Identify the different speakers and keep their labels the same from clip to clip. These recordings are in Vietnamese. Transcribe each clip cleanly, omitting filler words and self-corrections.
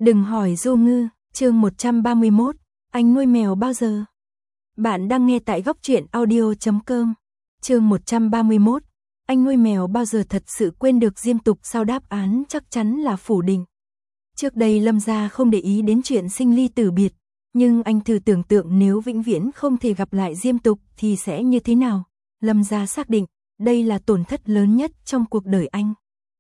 Speaker 1: Đừng hỏi Du Ngư, chương 131, anh nuôi mèo bao giờ? Bạn đang nghe tại góc truyện audio.com. Chương 131, anh nuôi mèo bao giờ thật sự quên được Diêm Tục sao? Đáp án chắc chắn là phủ định. Trước đây Lâm gia không để ý đến chuyện sinh ly tử biệt, nhưng anh thử tưởng tượng nếu vĩnh viễn không thể gặp lại Diêm Tục thì sẽ như thế nào? Lâm gia xác định, đây là tổn thất lớn nhất trong cuộc đời anh.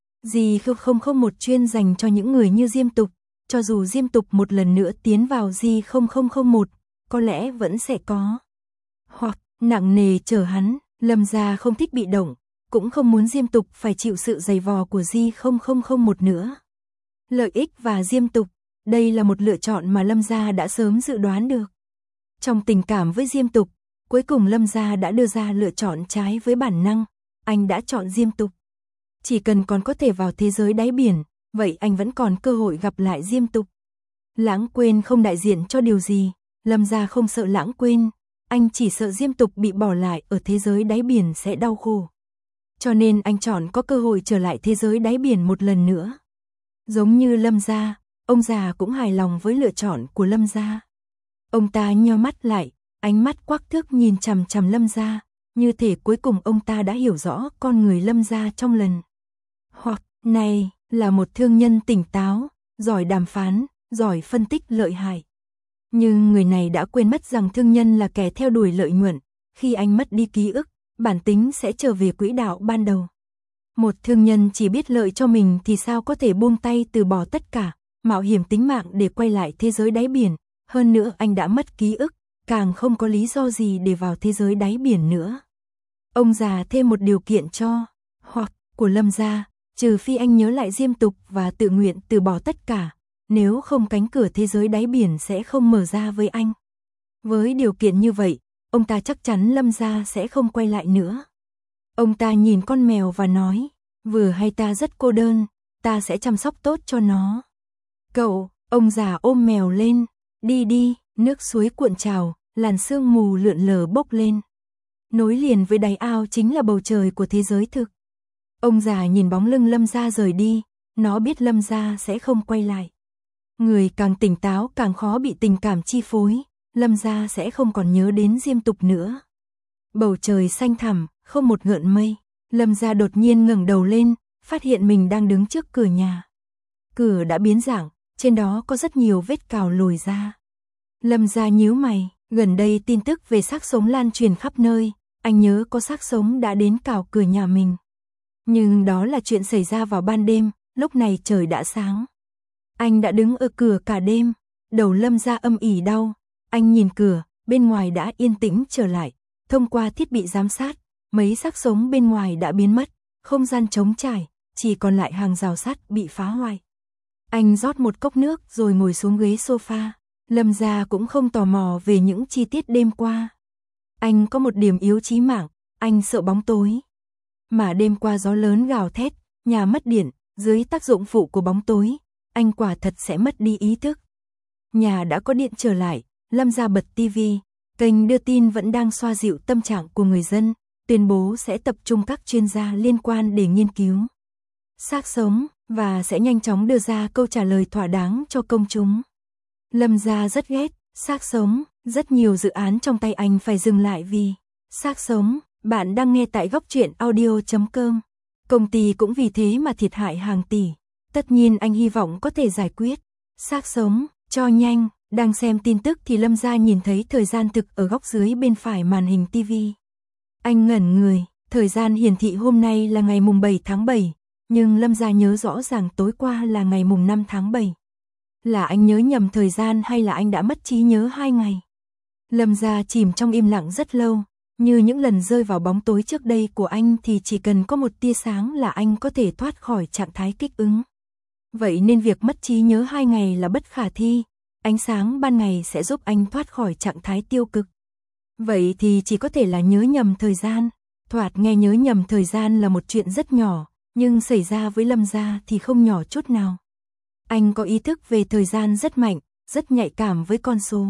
Speaker 1: G001 chuyên dành cho những người như Diêm Tục, cho dù Diêm Tục một lần nữa tiến vào G0001, có lẽ vẫn sẽ có. Hoặc, nặng nề chờ hắn, Lâm gia không thích bị động, cũng không muốn Diêm Tục phải chịu sự giày vò của G0001 nữa. Lợi ích và Diêm Tục, đây là một lựa chọn mà Lâm gia đã sớm dự đoán được. Trong tình cảm với Diêm Tục, cuối cùng Lâm gia đã đưa ra lựa chọn trái với bản năng, anh đã chọn Diêm Tục. Chỉ cần còn có thể vào thế giới đáy biển, vậy anh vẫn còn cơ hội gặp lại Diêm Tục. Lãng quên không đại diện cho điều gì, Lâm gia không sợ lãng quên, anh chỉ sợ Diêm Tục bị bỏ lại ở thế giới đáy biển sẽ đau khổ. Cho nên anh chọn có cơ hội trở lại thế giới đáy biển một lần nữa. Giống như Lâm gia, ông già cũng hài lòng với lựa chọn của Lâm gia. Ông ta nheo mắt lại, ánh mắt quắc thước nhìn chằm chằm Lâm gia, như thể cuối cùng ông ta đã hiểu rõ con người Lâm gia trong lần. Hoặc, này, là một thương nhân tỉnh táo, giỏi đàm phán, giỏi phân tích lợi hại. Nhưng người này đã quên mất rằng thương nhân là kẻ theo đuổi lợi nhuận, khi anh mất đi ký ức, bản tính sẽ trở về quỹ đạo ban đầu. Một thương nhân chỉ biết lợi cho mình thì sao có thể buông tay từ bỏ tất cả, mạo hiểm tính mạng để quay lại thế giới đáy biển, hơn nữa anh đã mất ký ức, càng không có lý do gì để vào thế giới đáy biển nữa. Ông già thêm một điều kiện cho, hoặc, của Lâm gia, trừ phi anh nhớ lại Diêm Tục và tự nguyện từ bỏ tất cả, nếu không cánh cửa thế giới đáy biển sẽ không mở ra với anh. Với điều kiện như vậy, ông ta chắc chắn Lâm gia sẽ không quay lại nữa. Ông ta nhìn con mèo và nói, vừa hay ta rất cô đơn, ta sẽ chăm sóc tốt cho nó. Cậu, ông già ôm mèo lên, đi đi, nước suối cuộn trào, làn sương mù lượn lờ bốc lên. Nối liền với đáy ao chính là bầu trời của thế giới thực. Ông già nhìn bóng lưng Lâm gia rời đi, nó biết Lâm gia sẽ không quay lại. Người càng tỉnh táo càng khó bị tình cảm chi phối, Lâm gia sẽ không còn nhớ đến Diêm Tục nữa. Bầu trời xanh thẳm, không một gợn mây, Lâm gia đột nhiên ngẩng đầu lên, phát hiện mình đang đứng trước cửa nhà. Cửa đã biến dạng, trên đó có rất nhiều vết cào lồi ra. Lâm gia nhíu mày, gần đây tin tức về xác sống lan truyền khắp nơi, anh nhớ có xác sống đã đến cào cửa nhà mình. Nhưng đó là chuyện xảy ra vào ban đêm, lúc này trời đã sáng. Anh đã đứng ở cửa cả đêm, đầu Lâm gia âm ỉ đau, anh nhìn cửa, bên ngoài đã yên tĩnh trở lại, thông qua thiết bị giám sát, mấy xác sống bên ngoài đã biến mất, không gian trống trải, chỉ còn lại hàng rào sắt bị phá hoại. Anh rót một cốc nước rồi ngồi xuống ghế sofa, Lâm gia cũng không tò mò về những chi tiết đêm qua. Anh có một điểm yếu chí mạng, anh sợ bóng tối. Mà đêm qua gió lớn gào thét, nhà mất điện, dưới tác dụng phụ của bóng tối, anh quả thật sẽ mất đi ý thức. Nhà đã có điện trở lại, Lâm gia bật tivi, kênh đưa tin vẫn đang xoa dịu tâm trạng của người dân, tuyên bố sẽ tập trung các chuyên gia liên quan để nghiên cứu xác sống và sẽ nhanh chóng đưa ra câu trả lời thỏa đáng cho công chúng. Lâm gia rất ghét xác sống, rất nhiều dự án trong tay anh phải dừng lại vì xác sống. Bạn đang nghe tại góc truyện audio.com. Công ty cũng vì thế mà thiệt hại hàng tỷ. Tất nhiên anh hy vọng có thể giải quyết xác sống cho nhanh. Đang xem tin tức thì Lâm gia nhìn thấy thời gian thực ở góc dưới bên phải màn hình TV. Anh ngẩn người, thời gian hiển thị hôm nay là ngày mùng 7 tháng 7, nhưng Lâm gia nhớ rõ ràng tối qua là ngày mùng 5 tháng 7. Là anh nhớ nhầm thời gian hay là anh đã mất trí nhớ 2 ngày? Lâm gia chìm trong im lặng rất lâu, như những lần rơi vào bóng tối trước đây của anh thì chỉ cần có một tia sáng là anh có thể thoát khỏi trạng thái kích ứng. Vậy nên việc mất trí nhớ 2 ngày là bất khả thi. Ánh sáng ban ngày sẽ giúp anh thoát khỏi trạng thái tiêu cực. Vậy thì chỉ có thể là nhớ nhầm thời gian. Thoạt nghe nhớ nhầm thời gian là một chuyện rất nhỏ, nhưng xảy ra với Lâm gia thì không nhỏ chút nào. Anh có ý thức về thời gian rất mạnh, rất nhạy cảm với con số.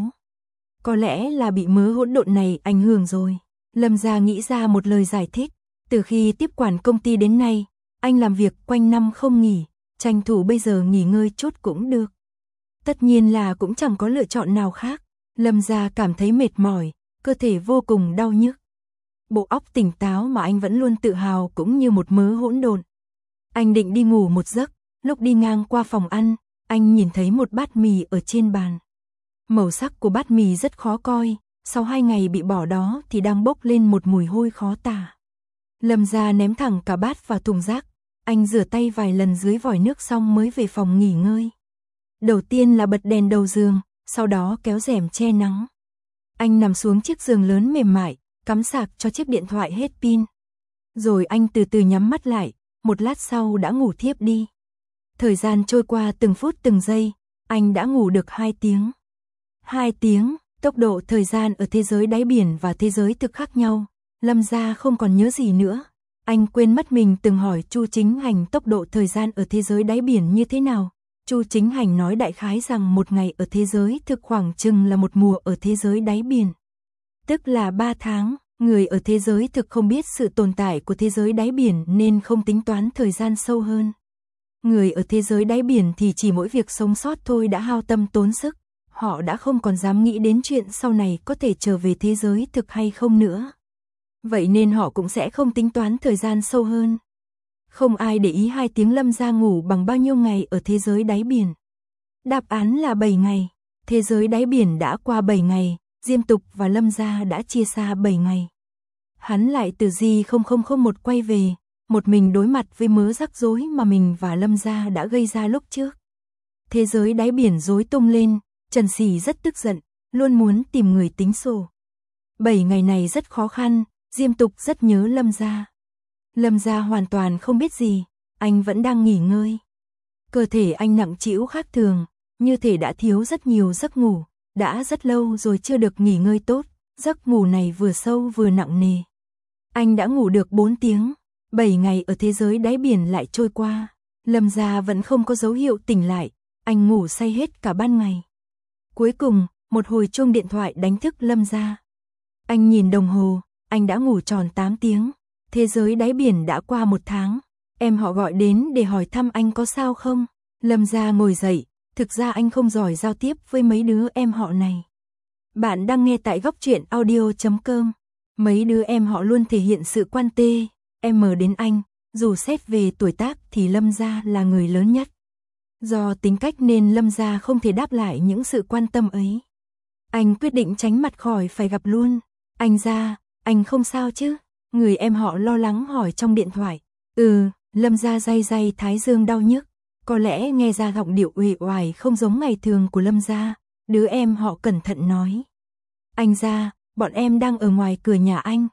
Speaker 1: Có lẽ là bị mớ hỗn độn này ảnh hưởng rồi. Lâm gia nghĩ ra một lời giải thích. Từ khi tiếp quản công ty đến nay, anh làm việc quanh năm không nghỉ, tranh thủ bây giờ nghỉ ngơi chút cũng được. Tất nhiên là cũng chẳng có lựa chọn nào khác. Lâm Gia cảm thấy mệt mỏi, cơ thể vô cùng đau nhức. Bộ óc tỉnh táo mà anh vẫn luôn tự hào cũng như một mớ hỗn độn. Anh định đi ngủ một giấc, lúc đi ngang qua phòng ăn, anh nhìn thấy một bát mì ở trên bàn. Màu sắc của bát mì rất khó coi, sau 2 ngày bị bỏ đó thì đang bốc lên một mùi hôi khó tả. Lâm Gia ném thẳng cả bát vào thùng rác, anh rửa tay vài lần dưới vòi nước xong mới về phòng nghỉ ngơi. Đầu tiên là bật đèn đầu giường, sau đó kéo rèm che nắng. Anh nằm xuống chiếc giường lớn mềm mại, cắm sạc cho chiếc điện thoại hết pin. Rồi anh từ từ nhắm mắt lại, một lát sau đã ngủ thiếp đi. Thời gian trôi qua từng phút từng giây, anh đã ngủ được 2 tiếng. 2 tiếng, tốc độ thời gian ở thế giới đáy biển và thế giới thực khác nhau. Lâm Gia không còn nhớ gì nữa. Anh quên mất mình từng hỏi Chu Chính Hành tốc độ thời gian ở thế giới đáy biển như thế nào. Chu Chính Hành nói đại khái rằng một ngày ở thế giới thực khoảng chừng là một mùa ở thế giới đáy biển. Tức là 3 tháng, người ở thế giới thực không biết sự tồn tại của thế giới đáy biển nên không tính toán thời gian sâu hơn. Người ở thế giới đáy biển thì chỉ mỗi việc sống sót thôi đã hao tâm tốn sức, họ đã không còn dám nghĩ đến chuyện sau này có thể trở về thế giới thực hay không nữa. Vậy nên họ cũng sẽ không tính toán thời gian sâu hơn. Không ai để ý 2 tiếng Lâm Gia ngủ bằng bao nhiêu ngày ở thế giới đáy biển. Đáp án là 7 ngày. Thế giới đáy biển đã qua 7 ngày, Diêm Tục và Lâm Gia đã chia xa 7 ngày. Hắn lại từ G0001 quay về, một mình đối mặt với mớ rắc rối mà mình và Lâm Gia đã gây ra lúc trước. Thế giới đáy biển rối tung lên, Trần Sỉ rất tức giận, luôn muốn tìm người tính sổ. 7 ngày này rất khó khăn, Diêm Tục rất nhớ Lâm Gia. Lâm Gia hoàn toàn không biết gì, anh vẫn đang nghỉ ngơi. Cơ thể anh nặng trĩu khác thường, như thể đã thiếu rất nhiều giấc ngủ, đã rất lâu rồi chưa được nghỉ ngơi tốt, giấc ngủ này vừa sâu vừa nặng nề. Anh đã ngủ được 4 tiếng, 7 ngày ở thế giới đáy biển lại trôi qua, Lâm Gia vẫn không có dấu hiệu tỉnh lại, anh ngủ say hết cả ban ngày. Cuối cùng, một hồi chuông điện thoại đánh thức Lâm Gia. Anh nhìn đồng hồ, anh đã ngủ tròn 8 tiếng. Thế giới đáy biển đã qua 1 tháng, em họ gọi đến để hỏi thăm anh có sao không. Lâm Gia ngồi dậy, thực ra anh không giỏi giao tiếp với mấy đứa em họ này. Bạn đang nghe tại góc truyện audio.com. Mấy đứa em họ luôn thể hiện sự quan tâm đến anh, dù xét về tuổi tác thì Lâm Gia là người lớn nhất. Do tính cách nên Lâm Gia không thể đáp lại những sự quan tâm ấy. Anh quyết định tránh mặt khỏi phải gặp luôn. Anh Gia, anh không sao chứ? Người em họ lo lắng hỏi trong điện thoại. Lâm Gia day day thái dương đau nhức. Có lẽ nghe ra giọng điệu uể oải không giống ngày thường của Lâm Gia. Đứa em họ cẩn thận nói. Anh Gia, bọn em đang ở ngoài cửa nhà anh.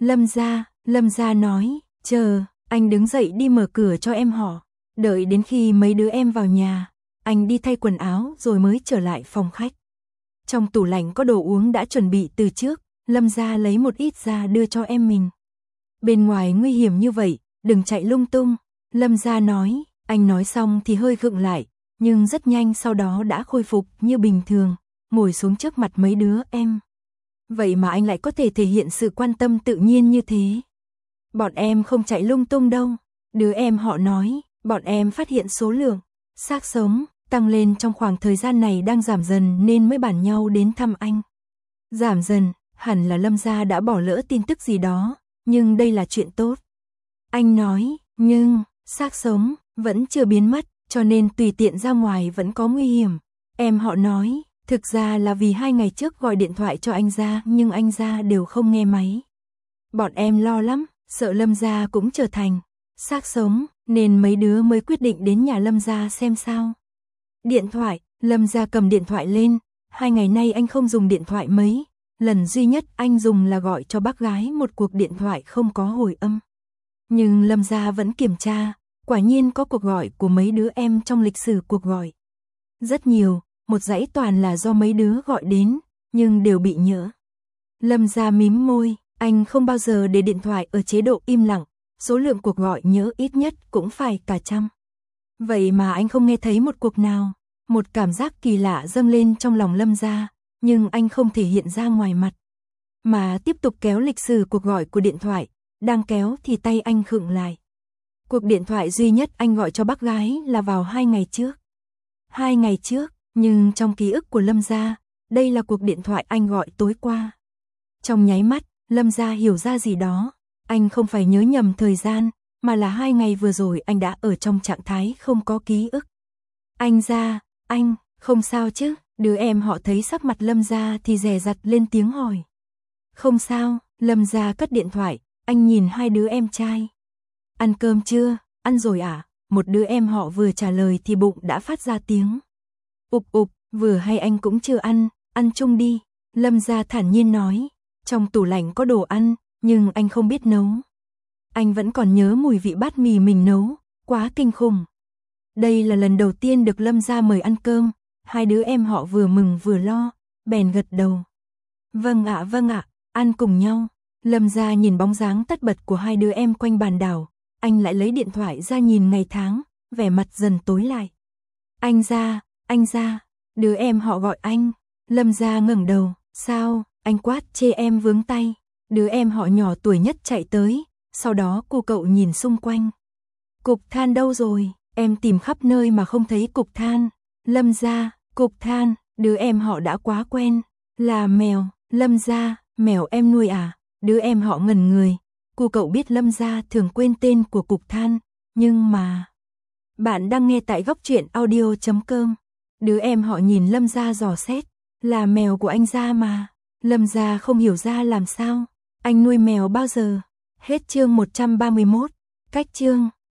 Speaker 1: Lâm Gia nói, chờ, anh đứng dậy đi mở cửa cho em họ. Đợi đến khi mấy đứa em vào nhà, anh đi thay quần áo rồi mới trở lại phòng khách. Trong tủ lạnh có đồ uống đã chuẩn bị từ trước, Lâm Gia lấy một ít ra đưa cho em mình. Bên ngoài nguy hiểm như vậy, đừng chạy lung tung, Lâm Gia nói, anh nói xong thì hơi khựng lại, nhưng rất nhanh sau đó đã khôi phục như bình thường, ngồi xuống trước mặt mấy đứa em. Vậy mà anh lại có thể thể hiện sự quan tâm tự nhiên như thế. Bọn em không chạy lung tung đâu, đứa em họ nói, bọn em phát hiện số lượng xác sống tăng lên trong khoảng thời gian này đang giảm dần nên mới bàn nhau đến thăm anh. Giảm dần, hẳn là Lâm Gia đã bỏ lỡ tin tức gì đó, nhưng đây là chuyện tốt. Anh nói, nhưng, xác sống, vẫn chưa biến mất, cho nên tùy tiện ra ngoài vẫn có nguy hiểm. Em họ nói, thực ra là vì 2 ngày trước gọi điện thoại cho anh Gia nhưng anh Gia đều không nghe máy. Bọn em lo lắm, sợ Lâm Gia cũng trở thành xác sống, nên mấy đứa mới quyết định đến nhà Lâm Gia xem sao. Điện thoại, Lâm Gia cầm điện thoại lên, 2 ngày nay anh không dùng điện thoại mấy. Lần duy nhất anh dùng là gọi cho bác gái một cuộc điện thoại không có hồi âm. Nhưng Lâm Gia vẫn kiểm tra, quả nhiên có cuộc gọi của mấy đứa em trong lịch sử cuộc gọi. Rất nhiều, một dãy toàn là do mấy đứa gọi đến, nhưng đều bị nhỡ. Lâm Gia mím môi, anh không bao giờ để điện thoại ở chế độ im lặng, số lượng cuộc gọi nhỡ ít nhất cũng phải cả trăm. Vậy mà anh không nghe thấy một cuộc nào, một cảm giác kỳ lạ dâng lên trong lòng Lâm Gia. Nhưng anh không thể hiện ra ngoài mặt, mà tiếp tục kéo lịch sử cuộc gọi của điện thoại, đang kéo thì tay anh khựng lại. Cuộc điện thoại duy nhất anh gọi cho bác gái là vào 2 ngày trước. 2 ngày trước, Nhưng trong ký ức của Lâm Gia, đây là cuộc điện thoại anh gọi tối qua. Trong nháy mắt, Lâm Gia hiểu ra gì đó. Anh không phải nhớ nhầm thời gian, mà là 2 ngày vừa rồi anh đã ở trong trạng thái không có ký ức. Anh Gia, anh, không sao chứ? Đứa em họ thấy sắc mặt Lâm Gia thì dè dặt lên tiếng hỏi. Không sao, Lâm Gia cất điện thoại, anh nhìn hai đứa em trai. Ăn cơm chưa? Ăn rồi à? Một đứa em họ vừa trả lời thì bụng đã phát ra tiếng. Ục ục, vừa hay anh cũng chưa ăn chung đi. Lâm Gia thản nhiên nói, trong tủ lạnh có đồ ăn, nhưng anh không biết nấu. Anh vẫn còn nhớ mùi vị bát mì mình nấu, quá kinh khủng. Đây là lần đầu tiên được Lâm Gia mời ăn cơm, hai đứa em họ vừa mừng vừa lo, bèn gật đầu. Vâng ạ, ăn cùng nhau. Lâm Gia nhìn bóng dáng tất bật của hai đứa em quanh bàn đảo, anh lại lấy điện thoại ra nhìn ngày tháng, vẻ mặt dần tối lại. Anh Gia, đứa em họ gọi anh. Lâm Gia ngẩng đầu, sao? Anh quát chê em vướng tay. Đứa em họ nhỏ tuổi nhất chạy tới, sau đó cô cậu nhìn xung quanh. Cục than đâu rồi? Em tìm khắp nơi mà không thấy cục than. Lâm Gia, cục than, đứa em họ đã quá quen. Là mèo. Lâm Gia, mèo em nuôi à? Đứa em họ ngẩn người. Cô cậu biết Lâm Gia thường quên tên của cục than, nhưng mà... Bạn đang nghe tại góc truyện audio.com. Đứa em họ nhìn Lâm Gia dò xét. Là mèo của anh Gia mà. Lâm Gia không hiểu ra làm sao. Anh nuôi mèo bao giờ? Hết chương 131. Cách chương